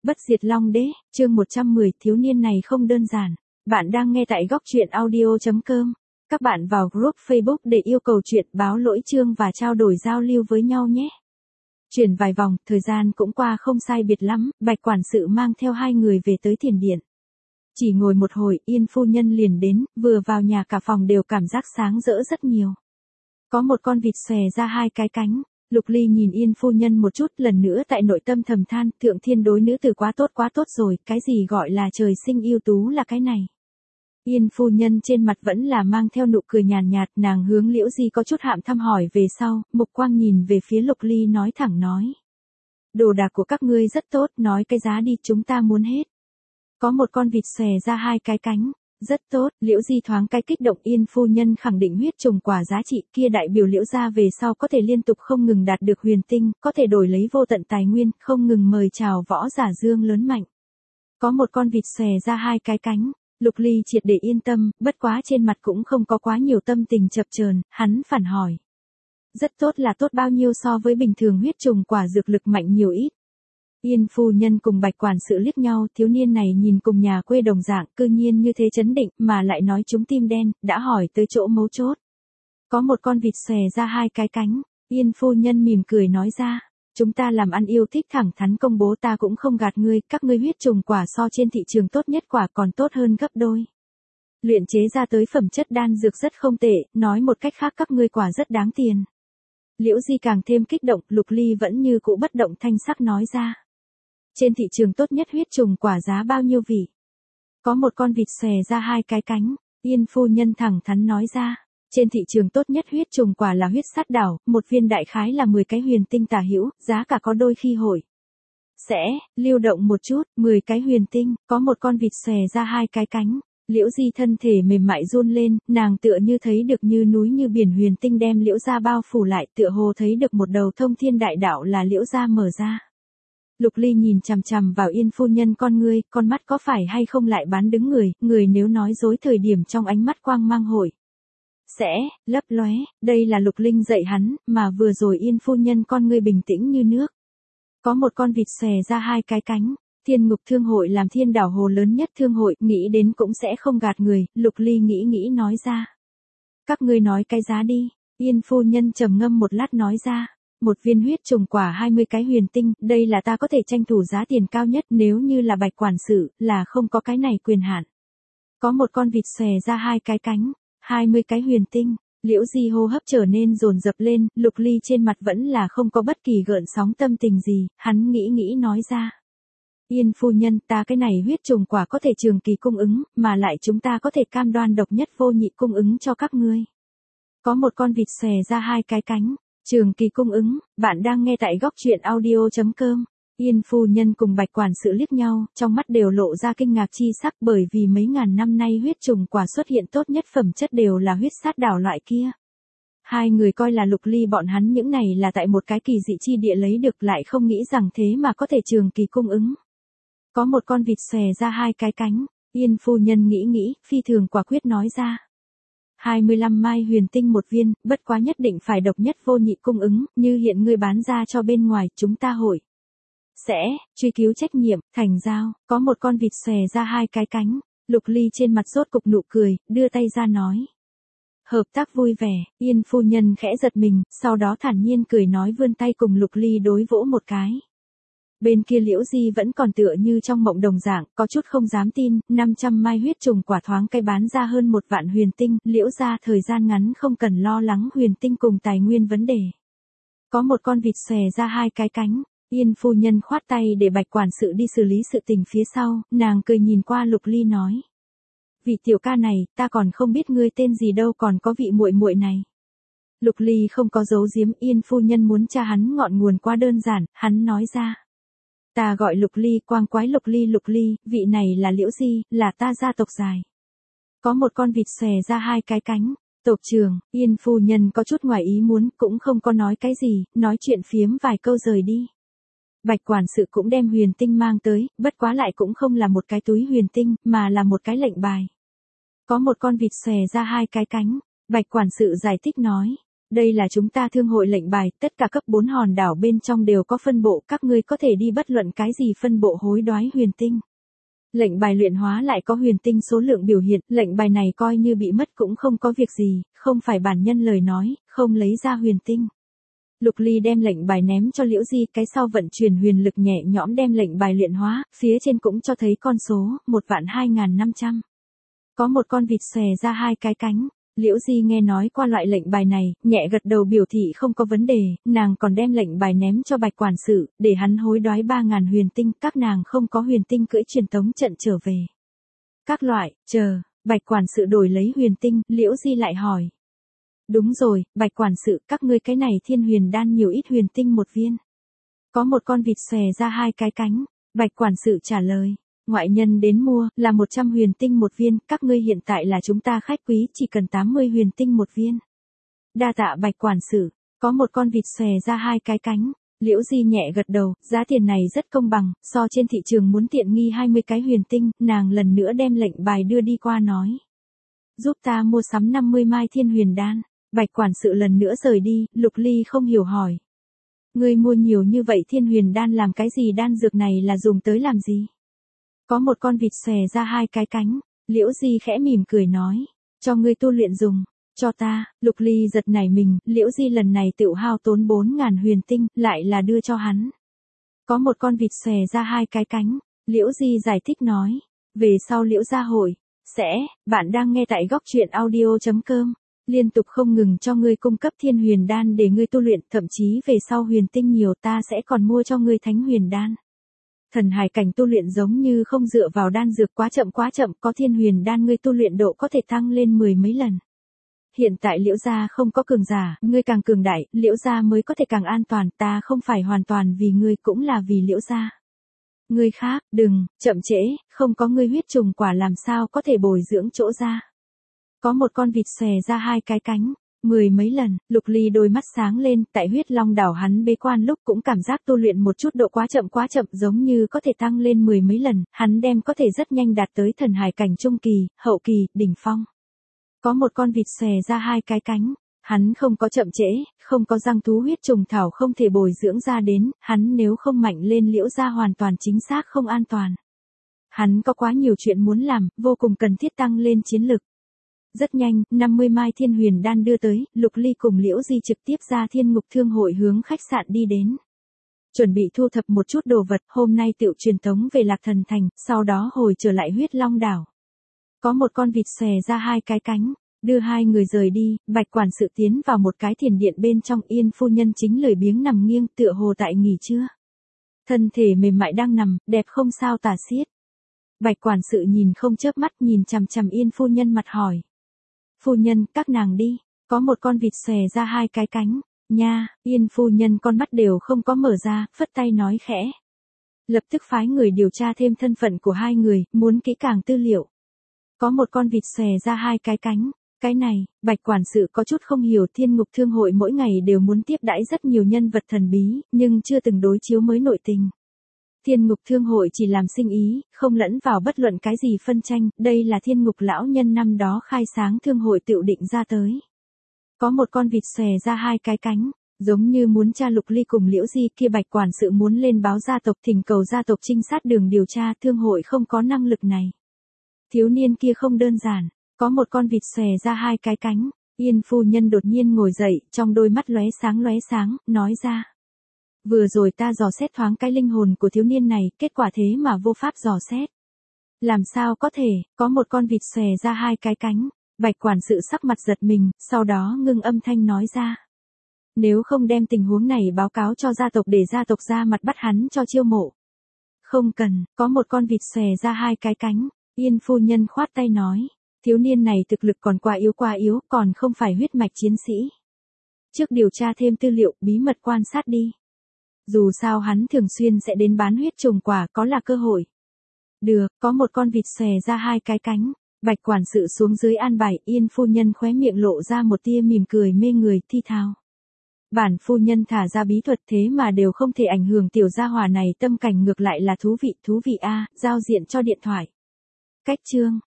Bất diệt long đế, chương 110, thiếu niên này không đơn giản. Bạn đang nghe tại góc truyện audio.com. Các bạn vào group Facebook để yêu cầu chuyện, báo lỗi chương và trao đổi giao lưu với nhau nhé. Chuyển vài vòng, thời gian cũng qua không sai biệt lắm, Bạch quản sự mang theo hai người về tới thiền điện. Chỉ ngồi một hồi, Yên phu nhân liền đến, vừa vào nhà cả phòng đều cảm giác sáng rỡ rất nhiều. Có một con vịt xòe ra hai cái cánh. Lục Ly nhìn Yên phu nhân một chút, lần nữa tại nội tâm thầm than, thượng thiên đối nữ tử quá tốt rồi, cái gì gọi là trời sinh ưu tú là cái này. Yên phu nhân trên mặt vẫn là mang theo nụ cười nhàn nhạt, nàng hướng Liễu Di có chút hạm thăm hỏi về sau, mục quang nhìn về phía Lục Ly nói thẳng nói. Đồ đạc của các ngươi rất tốt, nói cái giá đi, chúng ta muốn hết. Có một con vịt xòe ra hai cái cánh. Rất tốt, Liễu Di thoáng cái kích động. Yên phu nhân khẳng định huyết trùng quả giá trị kia đại biểu Liễu gia về sau có thể liên tục không ngừng đạt được huyền tinh, có thể đổi lấy vô tận tài nguyên, không ngừng mời chào võ giả dương lớn mạnh. Có một con vịt xòe ra hai cái cánh, Lục Ly triệt để yên tâm, bất quá trên mặt cũng không có quá nhiều tâm tình chập chờn, hắn phản hỏi. Rất tốt là tốt bao nhiêu so với bình thường huyết trùng quả dược lực mạnh nhiều ít. Yên phu nhân cùng Bạch quản sự liếc nhau, thiếu niên này nhìn cùng nhà quê đồng dạng, cư nhiên như thế chấn định, mà lại nói chúng tim đen, đã hỏi tới chỗ mấu chốt. Có một con vịt xòe ra hai cái cánh, Yên phu nhân mỉm cười nói ra, chúng ta làm ăn yêu thích thẳng thắn công bố, ta cũng không gạt ngươi, các ngươi huyết trùng quả so trên thị trường tốt nhất quả còn tốt hơn gấp đôi. Luyện chế ra tới phẩm chất đan dược rất không tệ, nói một cách khác các ngươi quả rất đáng tiền. Liễu Di càng thêm kích động, Lục Ly vẫn như cũ bất động thanh sắc nói ra. Trên thị trường tốt nhất huyết trùng quả giá bao nhiêu vị? Có một con vịt xòe ra hai cái cánh, Yên phu nhân thẳng thắn nói ra. Trên thị trường tốt nhất huyết trùng quả là huyết sát đảo, một viên đại khái là 10 cái huyền tinh tả hữu, giá cả có đôi khi hội. Sẽ, lưu động một chút, 10 cái huyền tinh, có một con vịt xòe ra hai cái cánh. Liễu Di thân thể mềm mại run lên, nàng tựa như thấy được như núi như biển huyền tinh đem Liễu gia bao phủ lại, tựa hồ thấy được một đầu thông thiên đại đạo là Liễu gia mở ra. Lục Ly nhìn chằm chằm vào Yên phu nhân con mắt có phải hay không lại bán đứng người nếu nói dối thời điểm trong ánh mắt quang mang hội. Sẽ, lấp lóe, đây là Lục Linh dạy hắn, mà vừa rồi Yên phu nhân con ngươi bình tĩnh như nước. Có một con vịt xòe ra hai cái cánh, Thiên Ngục Thương hội làm Thiên Đảo Hồ lớn nhất thương hội, nghĩ đến cũng sẽ không gạt người, Lục Ly nghĩ nói ra. Các ngươi nói cái giá đi, Yên phu nhân trầm ngâm một lát nói ra. Một viên huyết trùng quả 20 cái huyền tinh, đây là ta có thể tranh thủ giá tiền cao nhất, nếu như là Bạch quản sự, là không có cái này quyền hạn. Có một con vịt xòe ra hai cái cánh, 20 cái huyền tinh, Liễu Di hô hấp trở nên dồn dập lên, Lục Ly trên mặt vẫn là không có bất kỳ gợn sóng tâm tình gì, hắn nghĩ nói ra. Yên phu nhân, ta cái này huyết trùng quả có thể trường kỳ cung ứng, mà lại chúng ta có thể cam đoan độc nhất vô nhị cung ứng cho các ngươi. Có một con vịt xòe ra hai cái cánh. Trường kỳ cung ứng, bạn đang nghe tại góc truyện audio.com. Yên phu nhân cùng Bạch quản sự liếc nhau, trong mắt đều lộ ra kinh ngạc chi sắc bởi vì mấy ngàn năm nay huyết trùng quả xuất hiện tốt nhất phẩm chất đều là huyết sát đảo loại kia. Hai người coi là Lục Ly bọn hắn những này là tại một cái kỳ dị chi địa lấy được, lại không nghĩ rằng thế mà có thể trường kỳ cung ứng. Có một con vịt xòe ra hai cái cánh, Yên phu nhân nghĩ, phi thường quả quyết nói ra. 25 mai huyền tinh một viên, bất quá nhất định phải độc nhất vô nhị cung ứng, như hiện ngươi bán ra cho bên ngoài, chúng ta hội. Sẽ, truy cứu trách nhiệm, thành giao, có một con vịt xòe ra hai cái cánh, Lục Ly trên mặt rốt cục nụ cười, đưa tay ra nói. Hợp tác vui vẻ, Yên phu nhân khẽ giật mình, sau đó thản nhiên cười nói vươn tay cùng Lục Ly đối vỗ một cái. Bên kia Liễu Di vẫn còn tựa như trong mộng đồng dạng, có chút không dám tin, 500 mai huyết trùng quả thoáng cái bán ra hơn 1 vạn huyền tinh, Liễu gia thời gian ngắn không cần lo lắng huyền tinh cùng tài nguyên vấn đề. Có một con vịt xòe ra hai cái cánh, Yên phu nhân khoát tay để Bạch quản sự đi xử lý sự tình phía sau, nàng cười nhìn qua Lục Ly nói. Vị tiểu ca này, ta còn không biết ngươi tên gì đâu, còn có vị muội muội này. Lục Ly không có giấu giếm, Yên phu nhân muốn tra hắn ngọn nguồn quá đơn giản, hắn nói ra. Ta gọi Lục Ly, quang quái Lục Ly, vị này là Liễu Di, là ta gia tộc dài. Có một con vịt xòe ra hai cái cánh, tộc trưởng, Yên phu nhân có chút ngoài ý muốn, cũng không có nói cái gì, nói chuyện phiếm vài câu rời đi. Bạch quản sự cũng đem huyền tinh mang tới, bất quá lại cũng không là một cái túi huyền tinh, mà là một cái lệnh bài. Có một con vịt xòe ra hai cái cánh, Bạch quản sự giải thích nói. Đây là chúng ta thương hội lệnh bài, tất cả cấp 4 hòn đảo bên trong đều có phân bộ, các ngươi có thể đi bất luận cái gì phân bộ hối đoái huyền tinh. Lệnh bài luyện hóa lại có huyền tinh số lượng biểu hiện, lệnh bài này coi như bị mất cũng không có việc gì, không phải bản nhân lời nói, không lấy ra huyền tinh. Lục Ly đem lệnh bài ném cho Liễu Di, cái sau vận chuyển huyền lực nhẹ nhõm đem lệnh bài luyện hóa, phía trên cũng cho thấy con số, 1.2500. Có một con vịt xòe ra hai cái cánh. Liễu Di nghe nói qua loại lệnh bài này, nhẹ gật đầu biểu thị không có vấn đề, nàng còn đem lệnh bài ném cho Bạch quản sự, để hắn hối đoái 3.000 huyền tinh, các nàng không có huyền tinh cưỡi truyền tống trận trở về. Các loại, chờ, Bạch quản sự đổi lấy huyền tinh, Liễu Di lại hỏi. Đúng rồi, Bạch quản sự, các ngươi cái này thiên huyền đan nhiều ít huyền tinh một viên. Có một con vịt xòe ra hai cái cánh, Bạch quản sự trả lời. Ngoại nhân đến mua, là 100 huyền tinh một viên, các ngươi hiện tại là chúng ta khách quý, chỉ cần 80 huyền tinh một viên. Đa tạ Bạch quản sự, có một con vịt xòe ra hai cái cánh, Liễu Di nhẹ gật đầu, giá tiền này rất công bằng, so trên thị trường muốn tiện nghi 20 cái huyền tinh, nàng lần nữa đem lệnh bài đưa đi qua nói. Giúp ta mua sắm 50 mai thiên huyền đan, Bạch quản sự lần nữa rời đi, Lục Ly không hiểu hỏi. Ngươi mua nhiều như vậy thiên huyền đan làm cái gì, đan dược này là dùng tới làm gì? Có một con vịt xòe ra hai cái cánh, Liễu Di khẽ mỉm cười nói, cho ngươi tu luyện dùng, cho ta. Lục Ly giật nảy mình, Liễu Di lần này tự hao tốn 4.000 huyền tinh, lại là đưa cho hắn. Có một con vịt xòe ra hai cái cánh, Liễu Di giải thích nói, về sau Liễu gia hội, bạn đang nghe tại góc truyện audio.com, liên tục không ngừng cho ngươi cung cấp thiên huyền đan để ngươi tu luyện, thậm chí về sau huyền tinh nhiều ta sẽ còn mua cho ngươi thánh huyền đan. Thần hải cảnh tu luyện giống như không dựa vào đan dược, quá chậm, có thiên huyền đan ngươi tu luyện độ có thể tăng lên 10 mấy lần. Hiện tại Liễu gia không có cường giả, ngươi càng cường đại, Liễu gia mới có thể càng an toàn, ta không phải hoàn toàn vì ngươi cũng là vì Liễu gia. Ngươi khác, đừng, chậm trễ, không có ngươi huyết trùng quả làm sao có thể bồi dưỡng chỗ ra. Có một con vịt xòe ra hai cái cánh, 10 mấy lần, Lục Ly đôi mắt sáng lên, tại huyết long đảo hắn bế quan lúc cũng cảm giác tu luyện một chút độ quá chậm giống như có thể tăng lên 10 mấy lần, hắn đem có thể rất nhanh đạt tới thần hải cảnh trung kỳ, hậu kỳ, đỉnh phong. Có một con vịt xòe ra hai cái cánh, hắn không có chậm trễ, không có răng thú huyết trùng thảo không thể bồi dưỡng ra đến, hắn nếu không mạnh lên Liễu gia hoàn toàn chính xác không an toàn. Hắn có quá nhiều chuyện muốn làm, vô cùng cần thiết tăng lên chiến lực. Rất nhanh, 50 mai thiên huyền đan đưa tới, Lục Ly cùng Liễu Di trực tiếp ra Thiên Ngục Thương hội hướng khách sạn đi đến. Chuẩn bị thu thập một chút đồ vật, hôm nay tựu truyền tống về Lạc Thần Thành, sau đó hồi trở lại huyết long đảo. Có một con vịt xòe ra hai cái cánh, đưa hai người rời đi, Bạch quản sự tiến vào một cái thiền điện bên trong, Yên phu nhân chính lười biếng nằm nghiêng tựa hồ tại nghỉ trưa. Thân thể mềm mại đang nằm, đẹp không sao tả xiết. Bạch quản sự nhìn không chớp mắt nhìn chằm chằm Yên phu nhân mặt hỏi. Phu nhân, các nàng đi, có một con vịt xòe ra hai cái cánh, nha, Yên phu nhân con mắt đều không có mở ra, phất tay nói khẽ. Lập tức phái người điều tra thêm thân phận của hai người, muốn kỹ càng tư liệu. Có một con vịt xòe ra hai cái cánh, cái này, Bạch quản sự có chút không hiểu, Thiên Ngục Thương hội mỗi ngày đều muốn tiếp đãi rất nhiều nhân vật thần bí, nhưng chưa từng đối chiếu mới nội tình. Thiên Ngục Thương hội chỉ làm sinh ý, không lẫn vào bất luận cái gì phân tranh, đây là Thiên Ngục lão nhân năm đó khai sáng thương hội tự định ra tới. Có một con vịt xòe ra hai cái cánh, giống như muốn tra Lục Ly cùng Liễu Di kia, Bạch quản sự muốn lên báo gia tộc, thỉnh cầu gia tộc trinh sát đường điều tra, thương hội không có năng lực này. Thiếu niên kia không đơn giản, có một con vịt xòe ra hai cái cánh, Yên phu nhân đột nhiên ngồi dậy, trong đôi mắt lóe sáng, nói ra. Vừa rồi ta dò xét thoáng cái linh hồn của thiếu niên này, kết quả thế mà vô pháp dò xét. Làm sao có thể, có một con vịt xòe ra hai cái cánh, Bạch quản sự sắc mặt giật mình, sau đó ngưng âm thanh nói ra. Nếu không đem tình huống này báo cáo cho gia tộc để gia tộc ra mặt bắt hắn cho chiêu mộ. Không cần, có một con vịt xòe ra hai cái cánh, Yên phu nhân khoát tay nói. Thiếu niên này thực lực còn quá yếu, còn không phải huyết mạch chiến sĩ. Trước điều tra thêm tư liệu, bí mật quan sát đi. Dù sao hắn thường xuyên sẽ đến bán huyết trùng quả, có là cơ hội. Được, có một con vịt xòe ra hai cái cánh, Bạch quản sự xuống dưới an bài, Yên phu nhân khóe miệng lộ ra một tia mỉm cười mê người, thi thao. Bản phu nhân thả ra bí thuật thế mà đều không thể ảnh hưởng tiểu gia hỏa này, tâm cảnh ngược lại là thú vị a, giao diện cho điện thoại. Cách chương